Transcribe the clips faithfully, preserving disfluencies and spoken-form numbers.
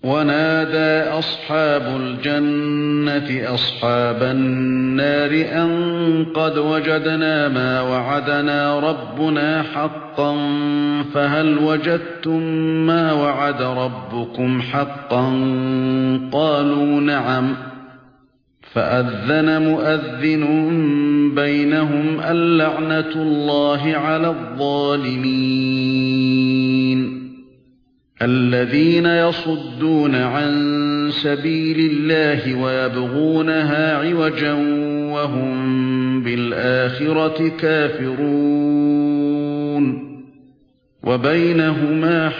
ونادى أصحاب الجنة أصحاب النار أن قد وجدنا ما وعدنا ربنا حقا فهل وجدتم ما وعد ربكم حقا قالوا نعم فأذن مؤذن بينهم اللعنة الله على الظالمين الذين يصدون عن سبيل الله ويبغونها عوجا وهم بالآخرة كافرون وبينهما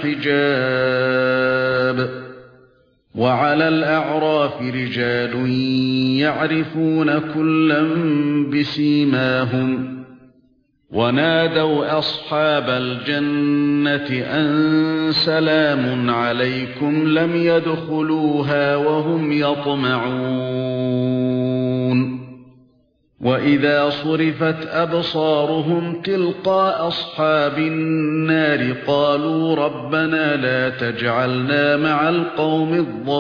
حجاب وعلى الأعراف رجال يعرفون كلا بسيماهم ونادوا أصحاب الجنة أن سلام عليكم لم يدخلوها وهم يطمعون وإذا صرفت أبصارهم تلقاء أصحاب النار قالوا ربنا لا تجعلنا مع القوم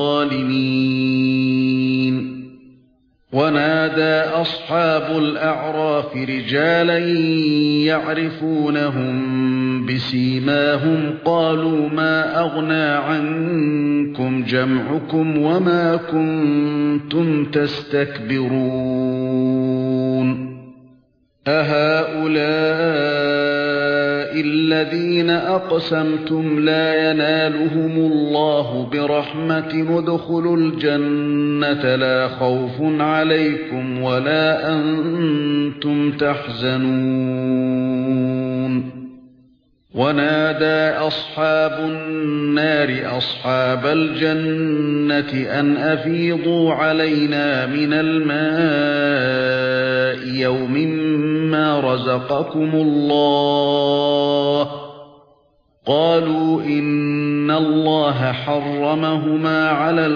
الظالمين ونادى أصحاب الأعراف رجالا يعرفونهم بسيماهم قالوا ما أغنى عنكم جمعكم وما كنتم تستكبرون أهؤلاء الذين أقسمتم لا ينالهم الله برحمة ادخلوا الجنة لا خوف عليكم ولا أنتم تحزنون ونادى أصحاب النار أصحاب الجنة أن أفيضوا علينا من الماء يوم ما رزقكم الله قالوا إن الله حرمهما على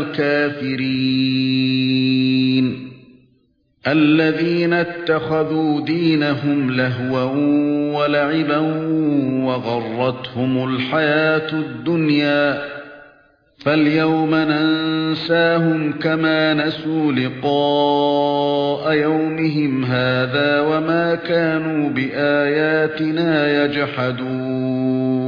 الكافرين الذين اتخذوا دينهم لهوا ولعبا وغرتهم الحياة الدنيا فاليوم ننساهم كما نسوا لقاء يومهم هذا وما كانوا بآياتنا يجحدون